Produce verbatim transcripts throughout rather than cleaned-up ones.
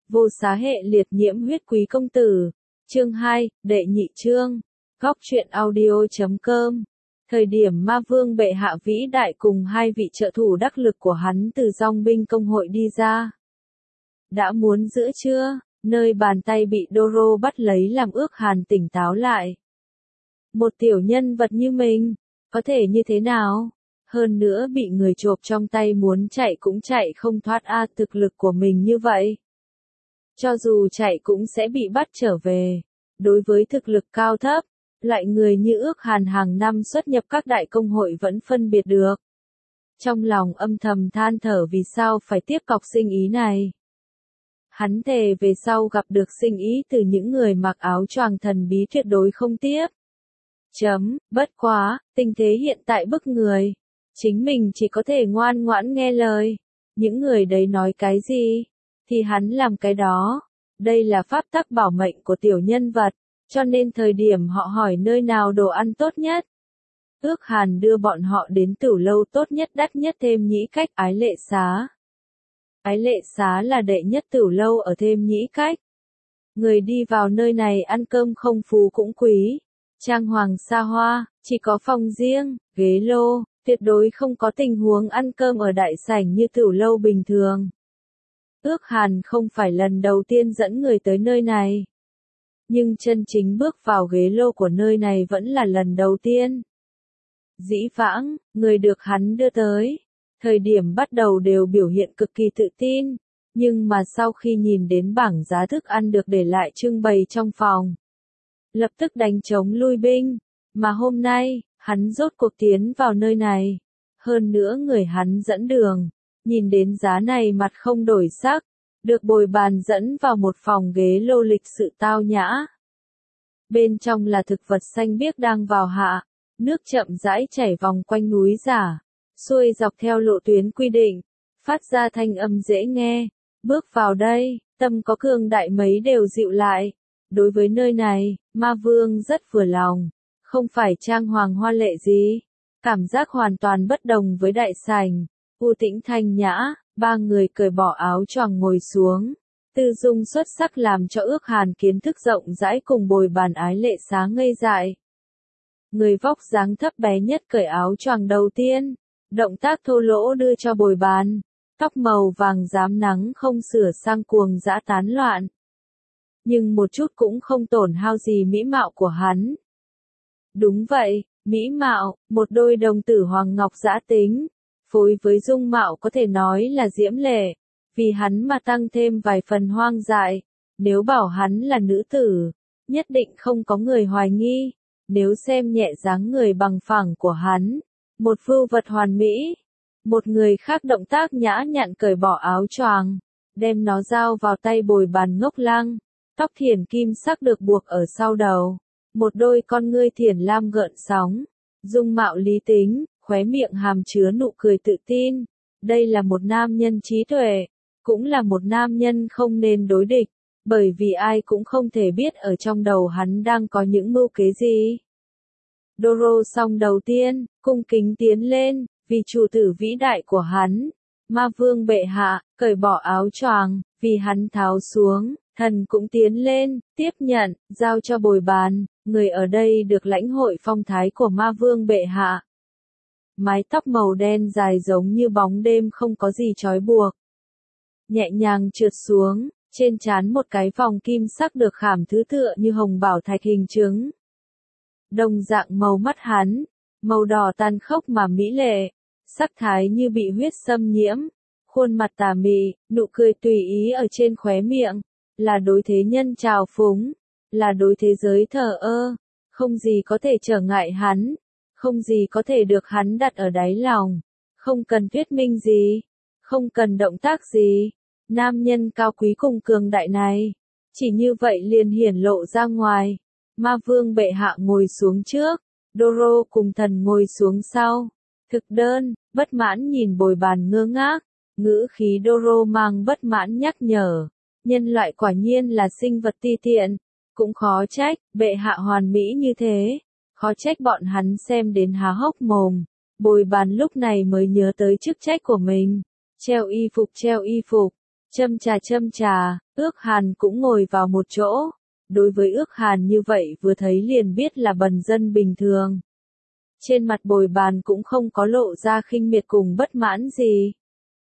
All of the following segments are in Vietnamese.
Vô xá hệ liệt nhiễm huyết quý công tử. Chương hai, đệ nhị chương. Góc truyện audio chấm com. Thời điểm ma vương bệ hạ vĩ đại cùng hai vị trợ thủ đắc lực của hắn từ dòng binh công hội đi ra. Đã muốn giữa trưa, nơi bàn tay bị Doro bắt lấy làm ước hàn tỉnh táo lại. Một tiểu nhân vật như mình, có thể như thế nào? Hơn nữa bị người chộp trong tay muốn chạy cũng chạy không thoát a, thực lực của mình như vậy. Cho dù chạy cũng sẽ bị bắt trở về. Đối với thực lực cao thấp, loại người như ước hàn hàng năm xuất nhập các đại công hội vẫn phân biệt được. Trong lòng âm thầm than thở vì sao phải tiếp cọc sinh ý này. Hắn thề về sau gặp được sinh ý từ những người mặc áo choàng thần bí tuyệt đối không tiếp. Chấm, bất quá, tình thế hiện tại bức người. Chính mình chỉ có thể ngoan ngoãn nghe lời. Những người đấy nói cái gì, thì hắn làm cái đó. Đây là pháp tắc bảo mệnh của tiểu nhân vật, cho nên thời điểm họ hỏi nơi nào đồ ăn tốt nhất. Ước hàn đưa bọn họ đến tửu lâu tốt nhất đắt nhất thêm nhĩ cách ái lệ xá. Ái lệ xá là đệ nhất tửu lâu ở thêm nhĩ cách. Người đi vào nơi này ăn cơm không phú cũng quý. Trang hoàng xa hoa, chỉ có phòng riêng, ghế lô, tuyệt đối không có tình huống ăn cơm ở đại sảnh như tửu lâu bình thường. Ước hàn không phải lần đầu tiên dẫn người tới nơi này. Nhưng chân chính bước vào ghế lô của nơi này vẫn là lần đầu tiên. Dĩ vãng, người được hắn đưa tới, thời điểm bắt đầu đều biểu hiện cực kỳ tự tin, nhưng mà sau khi nhìn đến bảng giá thức ăn được để lại trưng bày trong phòng, lập tức đánh trống lui binh, mà hôm nay, hắn rốt cuộc tiến vào nơi này, hơn nữa người hắn dẫn đường, nhìn đến giá này mặt không đổi sắc, được bồi bàn dẫn vào một phòng ghế lô lịch sự tao nhã. Bên trong là thực vật xanh biếc đang vào hạ, nước chậm rãi chảy vòng quanh núi giả, xuôi dọc theo lộ tuyến quy định, phát ra thanh âm dễ nghe. Bước vào đây, tâm có cương đại mấy đều dịu lại. Đối với nơi này, ma vương rất vừa lòng, không phải trang hoàng hoa lệ gì, cảm giác hoàn toàn bất đồng với đại sảnh, u tĩnh thanh nhã. Ba người cởi bỏ áo choàng ngồi xuống, tư dung xuất sắc làm cho ước hàn kiến thức rộng rãi cùng bồi bàn ái lệ xá ngây dại. Người vóc dáng thấp bé nhất cởi áo choàng đầu tiên, động tác thô lỗ đưa cho bồi bàn, tóc màu vàng rám nắng không sửa sang cuồng dã tán loạn. Nhưng một chút cũng không tổn hao gì mỹ mạo của hắn. Đúng vậy, mỹ mạo, một đôi đồng tử hoàng ngọc dã tính. Phối với dung mạo có thể nói là diễm lệ, vì hắn mà tăng thêm vài phần hoang dại. Nếu bảo hắn là nữ tử, nhất định không có người hoài nghi. Nếu xem nhẹ dáng người bằng phẳng của hắn, một vưu vật hoàn mỹ. Một người khác động tác nhã nhặn cởi bỏ áo choàng, đem nó giao vào tay bồi bàn ngốc lăng. Tóc thiển kim sắc được buộc ở sau đầu, một đôi con ngươi thiển lam gợn sóng, dung mạo lý tính. Khóe miệng hàm chứa nụ cười tự tin. Đây là một nam nhân trí tuệ, cũng là một nam nhân không nên đối địch, bởi vì ai cũng không thể biết ở trong đầu hắn đang có những mưu kế gì. Doro song đầu tiên, cung kính tiến lên, vì chủ tử vĩ đại của hắn. Ma vương bệ hạ, cởi bỏ áo choàng, vì hắn tháo xuống, thần cũng tiến lên, tiếp nhận, giao cho bồi bàn, người ở đây được lãnh hội phong thái của ma vương bệ hạ. Mái tóc màu đen dài giống như bóng đêm không có gì trói buộc. Nhẹ nhàng trượt xuống, trên trán một cái vòng kim sắc được khảm thứ tựa như hồng bảo thạch hình trứng. Đồng dạng màu mắt hắn, màu đỏ tàn khốc mà mỹ lệ, sắc thái như bị huyết xâm nhiễm, khuôn mặt tà mị, nụ cười tùy ý ở trên khóe miệng, là đối thế nhân trào phúng, là đối thế giới thờ ơ, không gì có thể trở ngại hắn. Không gì có thể được hắn đặt ở đáy lòng, không cần thuyết minh gì, không cần động tác gì. Nam nhân cao quý cùng cường đại này, chỉ như vậy liền hiển lộ ra ngoài. Ma vương bệ hạ ngồi xuống trước, Doro cùng thần ngồi xuống sau. Thực đơn, bất mãn nhìn bồi bàn ngơ ngác, ngữ khí Doro mang bất mãn nhắc nhở. Nhân loại quả nhiên là sinh vật ti tiện, cũng khó trách, bệ hạ hoàn mỹ như thế. Khó trách bọn hắn xem đến há hốc mồm, bồi bàn lúc này mới nhớ tới chức trách của mình. Treo y phục treo y phục, Châm trà châm trà, Ước Hàn cũng ngồi vào một chỗ. Đối với Ước Hàn như vậy vừa thấy liền biết là bần dân bình thường. Trên mặt Bồi Bàn cũng không có lộ ra khinh miệt cùng bất mãn gì.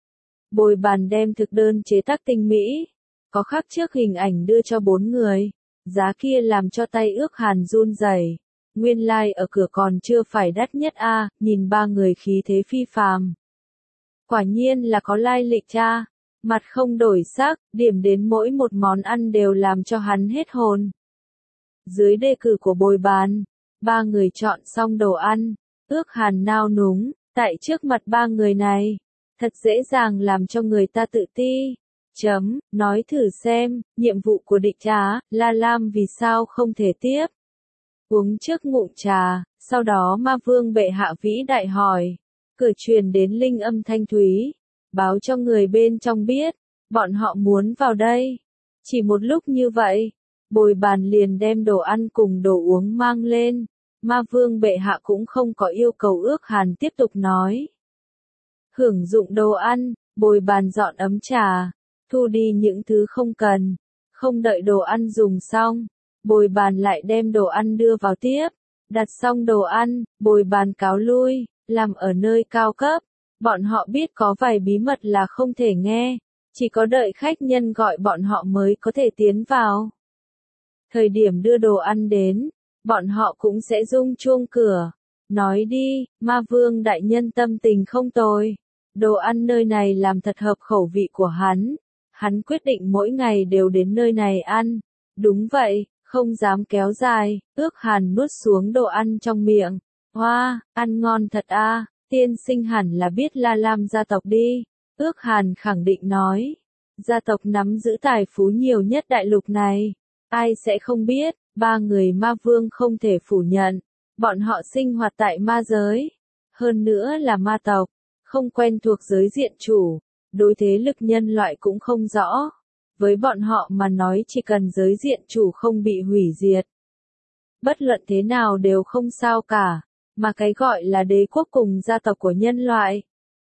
Bồi Bàn đem thực đơn chế tác tinh mỹ, có khắc trước hình ảnh đưa cho bốn người. Giá kia làm cho tay Ước Hàn run rẩy. Nguyên lai like ở cửa còn chưa phải đắt nhất a, à, nhìn ba người khí thế phi phàm. Quả nhiên là có lai lịch cha. Mặt không đổi sắc, điểm đến mỗi một món ăn đều làm cho hắn hết hồn. Dưới đề cử của Bồi Bàn, ba người chọn xong đồ ăn, Ước Hàn nao núng, tại trước mặt ba người này, thật dễ dàng làm cho người ta tự ti. Chấm, nói thử xem, nhiệm vụ của địch trá, La Lam vì sao không thể tiếp. Uống trước ngụm trà, sau đó Ma Vương bệ hạ vĩ đại hỏi, cửa truyền đến linh âm thanh thúy, báo cho người bên trong biết, bọn họ muốn vào đây. Chỉ một lúc như vậy, Bồi Bàn liền đem đồ ăn cùng đồ uống mang lên, Ma Vương bệ hạ cũng không có yêu cầu Ước Hàn tiếp tục nói. Hưởng dụng đồ ăn, Bồi Bàn dọn ấm trà, thu đi những thứ không cần, không đợi đồ ăn dùng xong, Bồi Bàn lại đem đồ ăn đưa vào tiếp, đặt xong đồ ăn, Bồi Bàn cáo lui, làm ở nơi cao cấp, bọn họ biết có vài bí mật là không thể nghe, chỉ có đợi khách nhân gọi bọn họ mới có thể tiến vào. Thời điểm đưa đồ ăn đến, bọn họ cũng sẽ rung chuông cửa, nói đi, Ma Vương đại nhân tâm tình không tồi, đồ ăn nơi này làm thật hợp khẩu vị của hắn. Hắn quyết định mỗi ngày đều đến nơi này ăn. Đúng vậy, không dám kéo dài, Ước Hàn nuốt xuống đồ ăn trong miệng. Hoa, wow, ăn ngon thật a, à, tiên sinh hẳn là biết La Lam gia tộc đi. Ước Hàn khẳng định nói, gia tộc nắm giữ tài phú nhiều nhất đại lục này. Ai sẽ không biết, ba người ma vương không thể phủ nhận. Bọn họ sinh hoạt tại ma giới. Hơn nữa là ma tộc, không quen thuộc giới diện chủ. Đối thế lực nhân loại cũng không rõ. Với bọn họ mà nói chỉ cần giới diện chủ không bị hủy diệt. Bất luận thế nào đều không sao cả, mà cái gọi là đế quốc cùng gia tộc của nhân loại.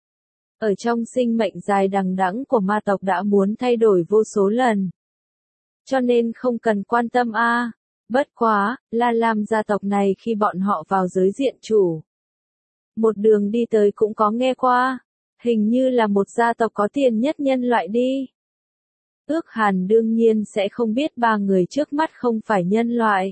Ở trong sinh mệnh dài đằng đẵng của ma tộc đã muốn thay đổi vô số lần. Cho nên không cần quan tâm a. À. Bất quá, La Lam gia tộc này khi bọn họ vào giới diện chủ. Một đường đi tới cũng có nghe qua. Hình như là một gia tộc có tiền nhất nhân loại đi. Ước Hàn đương nhiên sẽ không biết ba người trước mắt không phải nhân loại.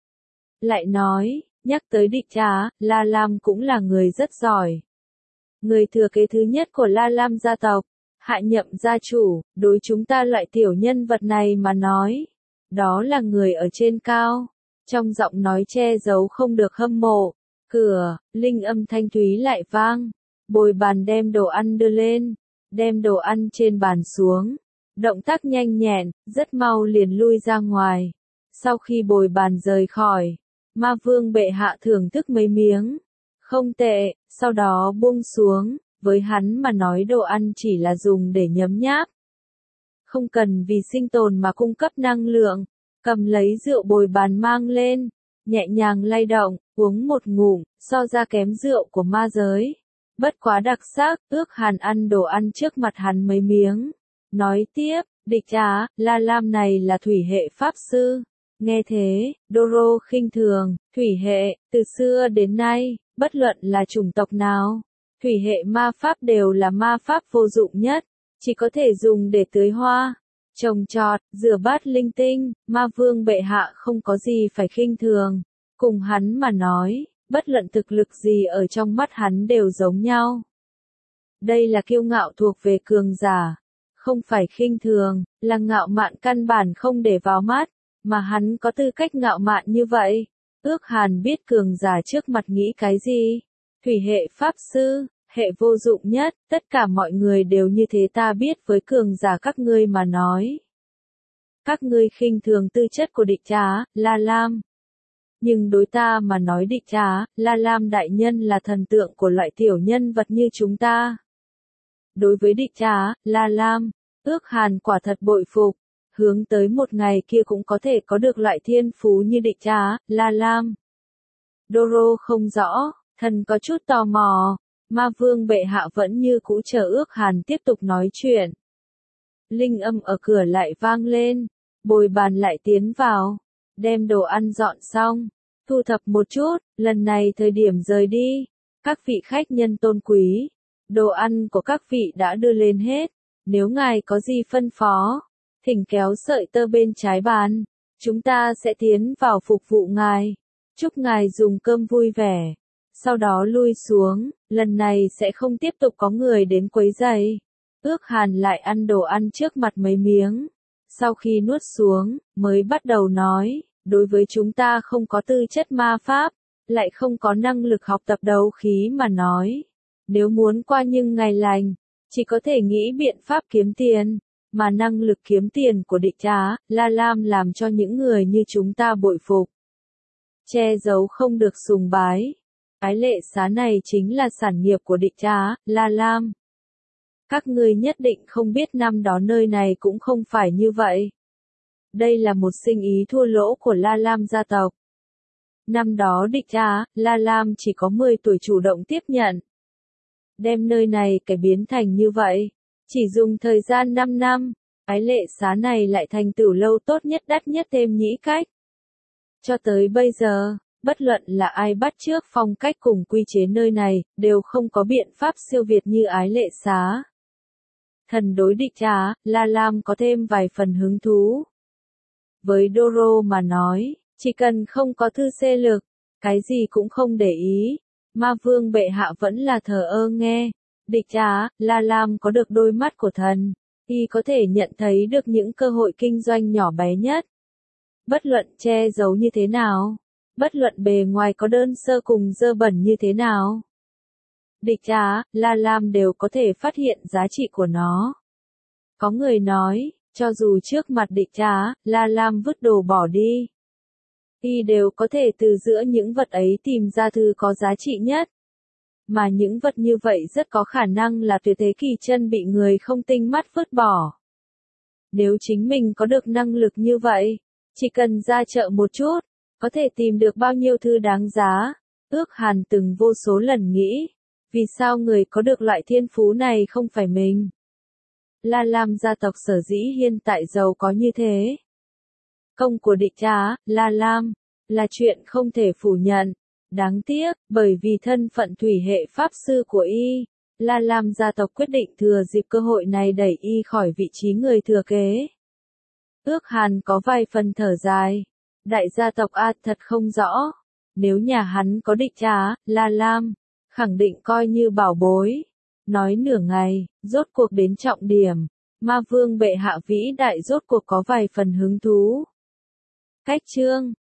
Lại nói, nhắc tới địch trá, La Lam cũng là người rất giỏi. Người thừa kế thứ nhất của La Lam gia tộc, hạ nhậm gia chủ, đối chúng ta loại tiểu nhân vật này mà nói. Đó là người ở trên cao. Trong giọng nói che giấu không được hâm mộ. Cửa, linh âm thanh thúy lại vang. Bồi Bàn đem đồ ăn đưa lên, đem đồ ăn trên bàn xuống. Động tác nhanh nhẹn, rất mau liền lui ra ngoài. Sau khi Bồi Bàn rời khỏi, Ma Vương bệ hạ thưởng thức mấy miếng. Không tệ, sau đó buông xuống, với hắn mà nói đồ ăn chỉ là dùng để nhấm nháp. Không cần vì sinh tồn mà cung cấp năng lượng. Cầm lấy rượu Bồi Bàn mang lên, nhẹ nhàng lay động, uống một ngụm, so ra kém rượu của ma giới. Bất quá đặc sắc, Ước Hàn ăn đồ ăn trước mặt hắn mấy miếng. Nói tiếp, địch trá, La Lam này là thủy hệ pháp sư. Nghe thế, Doro khinh thường, thủy hệ, từ xưa đến nay, bất luận là chủng tộc nào, thủy hệ ma pháp đều là ma pháp vô dụng nhất, chỉ có thể dùng để tưới hoa, trồng trọt, rửa bát linh tinh. Ma Vương bệ hạ không có gì phải khinh thường, cùng hắn mà nói, bất luận thực lực gì ở trong mắt hắn đều giống nhau. Đây là kiêu ngạo thuộc về cường giả, không phải khinh thường, là ngạo mạn căn bản không để vào mắt, mà hắn có tư cách ngạo mạn như vậy. Ước Hàn biết cường giả trước mặt nghĩ cái gì. Thủy hệ pháp sư, hệ vô dụng nhất, tất cả mọi người đều như thế ta biết với cường giả các ngươi mà nói. Các ngươi khinh thường tư chất của địch trá, La Lam. Nhưng đối ta mà nói địch trá, La Lam đại nhân là thần tượng của loại tiểu nhân vật như chúng ta. Đối với địch trá, La Lam, Ước Hàn quả thật bội phục, hướng tới một ngày kia cũng có thể có được loại thiên phú như địch trá, La Lam. Doro không rõ, thần có chút tò mò, Ma Vương bệ hạ vẫn như cũ chờ Ước Hàn tiếp tục nói chuyện. Linh âm ở cửa lại vang lên, bồi bàn lại tiến vào, đem đồ ăn dọn xong, thu thập một chút, lần này thời điểm rời đi, các vị khách nhân tôn quý, đồ ăn của các vị đã đưa lên hết, nếu ngài có gì phân phó, thỉnh kéo sợi tơ bên trái bàn, chúng ta sẽ tiến vào phục vụ ngài, chúc ngài dùng cơm vui vẻ, sau đó lui xuống, lần này sẽ không tiếp tục có người đến quấy rầy. Ước Hàn lại ăn đồ ăn trước mặt mấy miếng, sau khi nuốt xuống, mới bắt đầu nói, đối với chúng ta không có tư chất ma pháp, lại không có năng lực học tập đấu khí mà nói. Nếu muốn qua những ngày lành, chỉ có thể nghĩ biện pháp kiếm tiền, mà năng lực kiếm tiền của địch trá, La Lam làm cho những người như chúng ta bội phục. Che giấu không được sùng bái. Cái lệ xá này chính là sản nghiệp của địch trá, La Lam. Các ngươi nhất định không biết năm đó nơi này cũng không phải như vậy. Đây là một sinh ý thua lỗ của La Lam gia tộc. Năm đó địch trá, La Lam chỉ có mười tuổi chủ động tiếp nhận. Đem nơi này cải biến thành như vậy. Chỉ dùng thời gian năm năm, cái lệ xá này lại thành tửu lâu tốt nhất đắt nhất thêm nhĩ cách. Cho tới bây giờ, bất luận là ai bắt chước phong cách cùng quy chế nơi này, đều không có biện pháp siêu việt như ái lệ xá. Thần đối địch trá, La Lam có thêm vài phần hứng thú. Với Doro mà nói, chỉ cần không có thư xê lực, cái gì cũng không để ý. Ma vương bệ hạ vẫn là thờ ơ nghe. Địch trá, La Lam có được đôi mắt của thần, y có thể nhận thấy được những cơ hội kinh doanh nhỏ bé nhất. Bất luận che giấu như thế nào, bất luận bề ngoài có đơn sơ cùng dơ bẩn như thế nào. Địch trá, La Lam đều có thể phát hiện giá trị của nó. Có người nói, cho dù trước mặt địch trá, La Lam vứt đồ bỏ đi, y đều có thể từ giữa những vật ấy tìm ra thứ có giá trị nhất. Mà những vật như vậy rất có khả năng là tuyệt thế kỳ chân bị người không tinh mắt vứt bỏ. Nếu chính mình có được năng lực như vậy, chỉ cần ra chợ một chút, có thể tìm được bao nhiêu thứ đáng giá. Ước Hàn từng vô số lần nghĩ, vì sao người có được loại thiên phú này không phải mình? La Lam gia tộc sở dĩ hiện tại giàu có như thế. Công của địch trá, La Lam, là chuyện không thể phủ nhận. Đáng tiếc, bởi vì thân phận thủy hệ pháp sư của y, La Lam gia tộc quyết định thừa dịp cơ hội này đẩy y khỏi vị trí người thừa kế. Ước Hàn có vài phần thở dài. Đại gia tộc A thật không rõ. Nếu nhà hắn có địch trá, La Lam, khẳng định coi như bảo bối. Nói nửa ngày, rốt cuộc đến trọng điểm. Ma vương bệ hạ vĩ đại rốt cuộc có vài phần hứng thú. Cách chương